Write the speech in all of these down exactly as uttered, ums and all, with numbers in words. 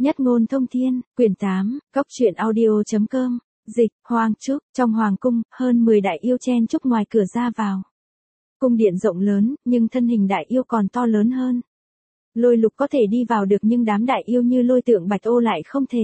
Nhất ngôn thông thiên, quyển tám, cốc truyện audio.com, dịch, Hoàng Trúc, trong Hoàng cung, hơn mười đại yêu chen chúc ngoài cửa ra vào. Cung điện rộng lớn, nhưng thân hình đại yêu còn to lớn hơn. Lôi Lục có thể đi vào được nhưng đám đại yêu như Lôi Tượng Bạch Ô lại không thể.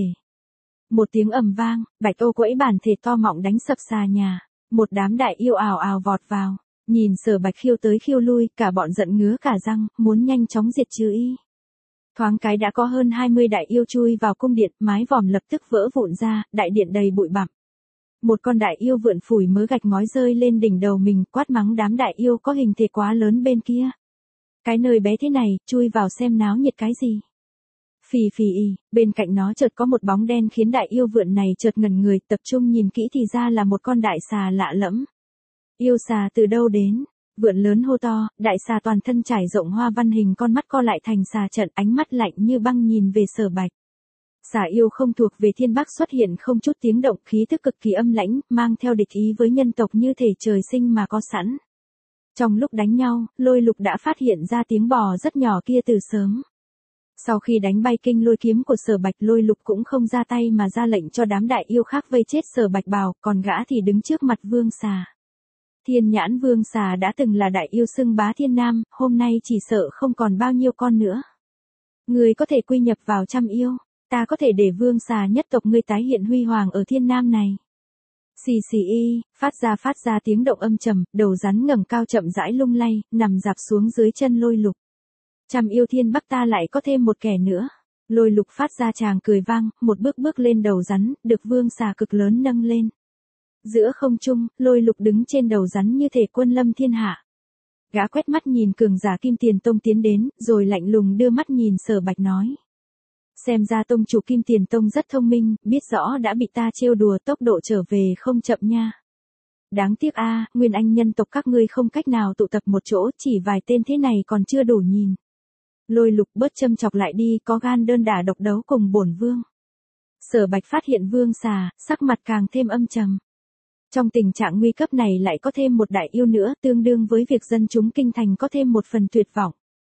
Một tiếng ầm vang, Bạch Ô quẫy bản thể to mọng đánh sập xà nhà. Một đám đại yêu ào ào vọt vào, nhìn Sở Bạch khiêu tới khiêu lui, cả bọn giận ngứa cả răng, muốn nhanh chóng diệt trừ y. Thoáng cái đã có hơn hai mươi đại yêu chui vào cung điện, mái vòm lập tức vỡ vụn ra, đại điện đầy bụi bặm. Một con đại yêu vượn phủi mớ gạch ngói rơi lên đỉnh đầu mình, quát mắng đám đại yêu có hình thể quá lớn bên kia. Cái nơi bé thế này, chui vào xem náo nhiệt cái gì. Phì phì y, bên cạnh nó chợt có một bóng đen khiến đại yêu vượn này chợt ngẩn người, tập trung nhìn kỹ thì ra là một con đại xà lạ lẫm. Yêu xà từ đâu đến? Vượn lớn hô to, đại xà toàn thân trải rộng hoa văn hình con mắt co lại thành xà trận, ánh mắt lạnh như băng nhìn về Sở Bạch. Xà yêu không thuộc về thiên bắc xuất hiện không chút tiếng động, khí thức cực kỳ âm lãnh, mang theo địch ý với nhân tộc như thể trời sinh mà có sẵn. Trong lúc đánh nhau, Lôi Lục đã phát hiện ra tiếng bò rất nhỏ kia từ sớm. Sau khi đánh bay kinh lôi kiếm của Sở Bạch, Lôi Lục cũng không ra tay mà ra lệnh cho đám đại yêu khác vây chết Sở Bạch bào, còn gã thì đứng trước mặt vương xà. Thiên nhãn vương xà đã từng là đại yêu xưng bá thiên nam, hôm nay chỉ sợ không còn bao nhiêu con nữa. Người có thể quy nhập vào trăm yêu, ta có thể để vương xà nhất tộc ngươi tái hiện huy hoàng ở thiên nam này. Xì xì y, phát ra phát ra tiếng động âm trầm, đầu rắn ngẩng cao chậm rãi lung lay, nằm dạp xuống dưới chân Lôi Lục. Trăm yêu thiên bắc ta lại có thêm một kẻ nữa. Lôi Lục phát ra tràng cười vang, một bước bước lên đầu rắn, được vương xà cực lớn nâng lên. Giữa không trung, Lôi Lục đứng trên đầu rắn như thể quân lâm thiên hạ. Gã quét mắt nhìn cường giả Kim Tiền Tông tiến đến, rồi lạnh lùng đưa mắt nhìn Sở Bạch nói. Xem ra tông chủ Kim Tiền Tông rất thông minh, biết rõ đã bị ta trêu đùa, tốc độ trở về không chậm nha. Đáng tiếc a, nguyên anh nhân tộc các ngươi không cách nào tụ tập một chỗ, chỉ vài tên thế này còn chưa đủ nhìn. Lôi Lục bớt châm chọc lại đi, có gan đơn đả độc đấu cùng bổn vương. Sở Bạch phát hiện vương xà, sắc mặt càng thêm âm trầm. Trong tình trạng nguy cấp này lại có thêm một đại yêu nữa, tương đương với việc dân chúng kinh thành có thêm một phần tuyệt vọng.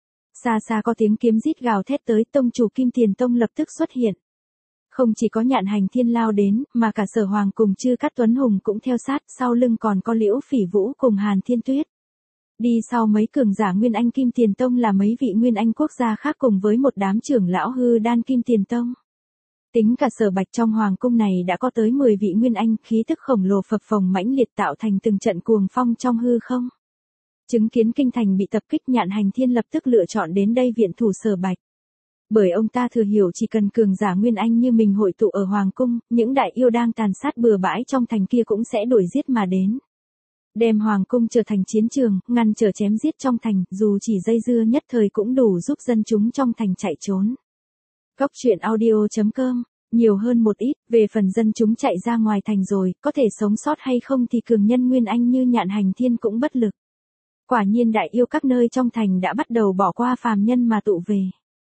Xa xa có tiếng kiếm rít gào thét tới, tông chủ Kim Tiền Tông lập tức xuất hiện. Không chỉ có Nhạn Hành Thiên lao đến, mà cả Sở Hoàng cùng Chư Cát Tuấn Hùng cũng theo sát, sau lưng còn có Liễu Phỉ Vũ cùng Hàn Thiên Tuyết. Đi sau mấy cường giả Nguyên Anh Kim Tiền Tông là mấy vị Nguyên Anh quốc gia khác cùng với một đám trưởng lão hư đan Kim Tiền Tông. Tính cả Sở Bạch trong hoàng cung này đã có tới mười vị Nguyên Anh, khí tức khổng lồ phập phồng mãnh liệt tạo thành từng trận cuồng phong trong hư không. Chứng kiến kinh thành bị tập kích, Nhạn Hành Thiên lập tức lựa chọn đến đây viện thủ Sở Bạch. Bởi ông ta thừa hiểu chỉ cần cường giả Nguyên Anh như mình hội tụ ở hoàng cung, những đại yêu đang tàn sát bừa bãi trong thành kia cũng sẽ đuổi giết mà đến. Đem hoàng cung trở thành chiến trường, ngăn trở chém giết trong thành, dù chỉ dây dưa nhất thời cũng đủ giúp dân chúng trong thành chạy trốn. Cốc truyện audio.com, nhiều hơn một ít, về phần dân chúng chạy ra ngoài thành rồi, có thể sống sót hay không thì cường nhân Nguyên Anh như Nhạn Hành Thiên cũng bất lực. Quả nhiên đại yêu các nơi trong thành đã bắt đầu bỏ qua phàm nhân mà tụ về.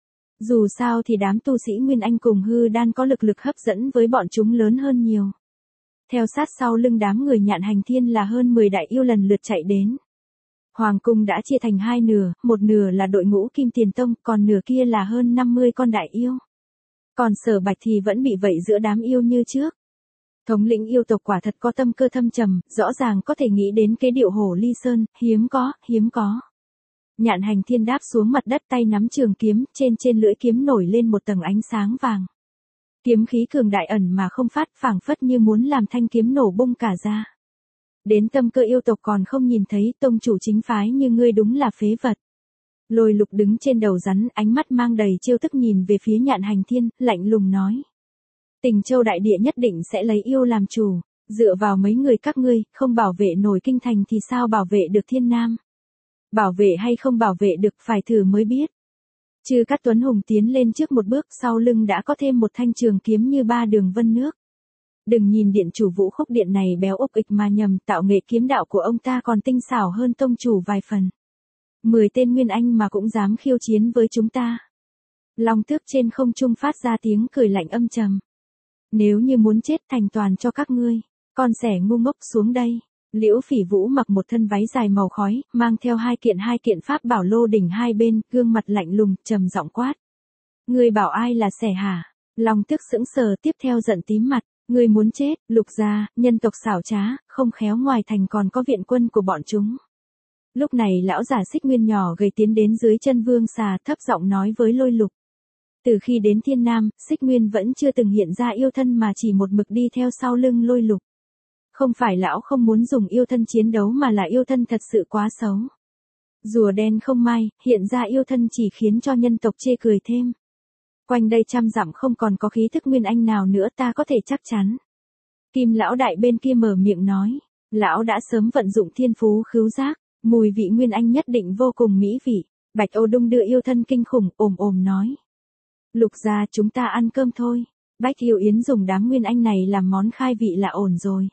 Dù sao thì đám tu sĩ Nguyên Anh cùng hư đan có lực lực hấp dẫn với bọn chúng lớn hơn nhiều. Theo sát sau lưng đám người Nhạn Hành Thiên là hơn mười đại yêu lần lượt chạy đến. Hoàng cung đã chia thành hai nửa, một nửa là đội ngũ Kim Tiền Tông, còn nửa kia là hơn năm mươi con đại yêu. Còn Sở Bạch thì vẫn bị vây giữa đám yêu như trước. Thống lĩnh yêu tộc quả thật có tâm cơ thâm trầm, rõ ràng có thể nghĩ đến cái điệu hổ ly sơn, hiếm có, hiếm có. Nhạn Hành Thiên đáp xuống mặt đất, tay nắm trường kiếm, trên trên lưỡi kiếm nổi lên một tầng ánh sáng vàng. Kiếm khí cường đại ẩn mà không phát, phảng phất như muốn làm thanh kiếm nổ bung cả ra. Đến tâm cơ yêu tộc còn không nhìn thấy, tông chủ chính phái như ngươi đúng là phế vật. Lôi Lục đứng trên đầu rắn, ánh mắt mang đầy trêu tức nhìn về phía Nhạn Hành Thiên, lạnh lùng nói. Tình Châu đại địa nhất định sẽ lấy yêu làm chủ, dựa vào mấy người các ngươi, không bảo vệ nổi kinh thành thì sao bảo vệ được thiên nam. Bảo vệ hay không bảo vệ được phải thử mới biết. Chư Cát Tuấn Hùng tiến lên trước một bước, sau lưng đã có thêm một thanh trường kiếm như ba đường vân nước. Đừng nhìn điện chủ Vũ Khúc Điện này béo ốc ịch mà nhầm, tạo nghệ kiếm đạo của ông ta còn tinh xảo hơn tông chủ vài phần. Mười tên Nguyên Anh mà cũng dám khiêu chiến với chúng ta. Long Tước trên không trung phát ra tiếng cười lạnh âm trầm. Nếu như muốn chết thành toàn cho các ngươi, con sẻ ngu ngốc xuống đây. Liễu Phỉ Vũ mặc một thân váy dài màu khói, mang theo hai kiện hai kiện pháp bảo lô đỉnh hai bên, gương mặt lạnh lùng, trầm giọng quát. Ngươi bảo ai là sẻ hả? Long Tước sững sờ tiếp theo giận tím mặt, ngươi muốn chết, Lục gia, nhân tộc xảo trá, không khéo ngoài thành còn có viện quân của bọn chúng. Lúc này lão giả Xích Nguyên nhỏ gầy tiến đến dưới chân Vương Xà thấp giọng nói với Lôi Lục. Từ khi đến Thiên Nam, Xích Nguyên vẫn chưa từng hiện ra yêu thân mà chỉ một mực đi theo sau lưng Lôi Lục. Không phải lão không muốn dùng yêu thân chiến đấu mà là yêu thân thật sự quá xấu. Rùa đen không may, hiện ra yêu thân chỉ khiến cho nhân tộc chê cười thêm. Quanh đây trăm dặm không còn có khí thức Nguyên Anh nào nữa ta có thể chắc chắn. Kim lão đại bên kia mở miệng nói, lão đã sớm vận dụng thiên phú khứu giác, mùi vị Nguyên Anh nhất định vô cùng mỹ vị. Bạch Ô Đung đưa yêu thân kinh khủng ồm ồm nói. Lục gia chúng ta ăn cơm thôi. Bách Yêu Yến dùng đám Nguyên Anh này làm món khai vị là ổn rồi.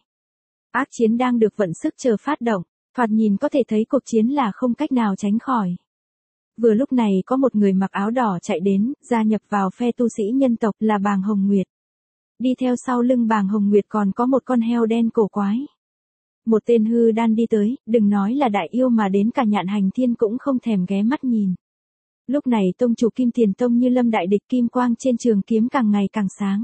Ác chiến đang được vận sức chờ phát động, thoạt nhìn có thể thấy cuộc chiến là không cách nào tránh khỏi. Vừa lúc này có một người mặc áo đỏ chạy đến, gia nhập vào phe tu sĩ nhân tộc là Bàng Hồng Nguyệt. Đi theo sau lưng Bàng Hồng Nguyệt còn có một con heo đen cổ quái. Một tên hư đan đi tới, đừng nói là đại yêu mà đến cả Nhạn Hành Thiên cũng không thèm ghé mắt nhìn. Lúc này tông chủ Kim Tiền Tông Như Lâm đại địch kim quang trên trường kiếm càng ngày càng sáng.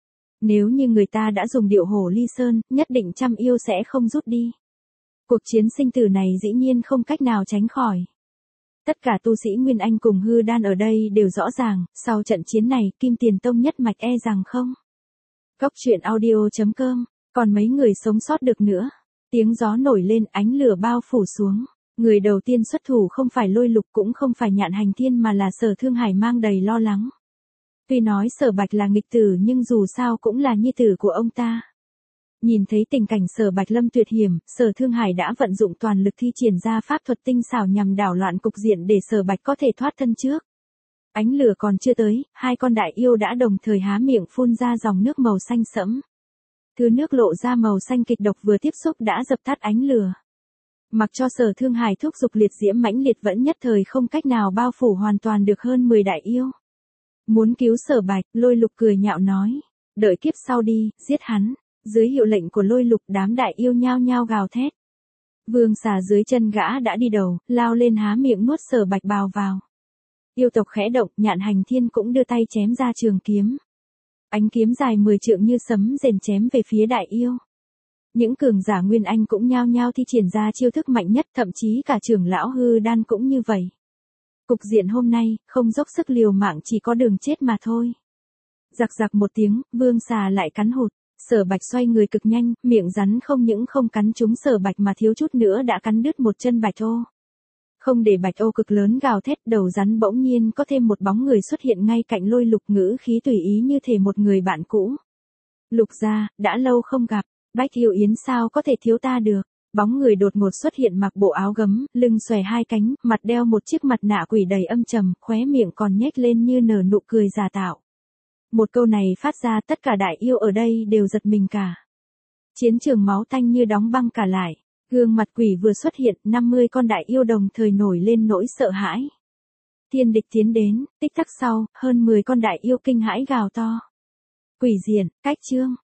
Nếu như người ta đã dùng điệu hổ ly sơn, nhất định trăm yêu sẽ không rút đi. Cuộc chiến sinh tử này dĩ nhiên không cách nào tránh khỏi. Tất cả tu sĩ Nguyên Anh cùng hư đan ở đây đều rõ ràng, sau trận chiến này Kim Tiền Tông nhất mạch e rằng không. Cốc truyện audio chấm com, còn mấy người sống sót được nữa. Tiếng gió nổi lên, ánh lửa bao phủ xuống. Người đầu tiên xuất thủ không phải Lôi Lục cũng không phải Nhạn Hành Thiên mà là Sở Thương Hải mang đầy lo lắng. Tuy nói Sở Bạch là nghịch tử nhưng dù sao cũng là nhi tử của ông ta. Nhìn thấy tình cảnh Sở Bạch lâm tuyệt hiểm, Sở Thương Hải đã vận dụng toàn lực thi triển ra pháp thuật tinh xảo nhằm đảo loạn cục diện để Sở Bạch có thể thoát thân trước. Ánh lửa còn chưa tới, hai con đại yêu đã đồng thời há miệng phun ra dòng nước màu xanh sẫm. Thứ nước lộ ra màu xanh kịch độc vừa tiếp xúc đã dập tắt ánh lửa. Mặc cho Sở Thương Hải thúc giục liệt diễm mãnh liệt vẫn nhất thời không cách nào bao phủ hoàn toàn được hơn mười đại yêu. Muốn cứu Sở Bạch, Lôi Lục cười nhạo nói, đợi kiếp sau đi, giết hắn. Dưới hiệu lệnh của Lôi Lục đám đại yêu nhao nhao gào thét. Vương Xà dưới chân gã đã đi đầu, lao lên há miệng nuốt Sở Bạch bào vào. Yêu tộc khẽ động, Nhạn Hành Thiên cũng đưa tay chém ra trường kiếm. Ánh kiếm dài mười trượng như sấm rền chém về phía đại yêu. Những cường giả Nguyên Anh cũng nhao nhao thi triển ra chiêu thức mạnh nhất, thậm chí cả trưởng lão hư đan cũng như vậy. Cục diện hôm nay, không dốc sức liều mạng chỉ có đường chết mà thôi. Giặc giặc một tiếng, Vương Xà lại cắn hụt. Sở Bạch xoay người cực nhanh, miệng rắn không những không cắn trúng Sở Bạch mà thiếu chút nữa đã cắn đứt một chân Bạch Ô. Không để Bạch Ô cực lớn gào thét, đầu rắn bỗng nhiên có thêm một bóng người xuất hiện ngay cạnh Lôi Lục, ngữ khí tùy ý như thể một người bạn cũ. Lục gia, đã lâu không gặp, Bách Yêu Yến sao có thể thiếu ta được. Bóng người đột ngột xuất hiện mặc bộ áo gấm, lưng xòe hai cánh, mặt đeo một chiếc mặt nạ quỷ đầy âm trầm, khóe miệng còn nhếch lên như nở nụ cười giả tạo. Một câu này phát ra tất cả đại yêu ở đây đều giật mình cả. Chiến trường máu tanh như đóng băng cả lại. Gương mặt quỷ vừa xuất hiện, năm mươi con đại yêu đồng thời nổi lên nỗi sợ hãi. Thiên địch tiến đến, tích tắc sau, hơn mười con đại yêu kinh hãi gào to. Quỷ diện, cách chương.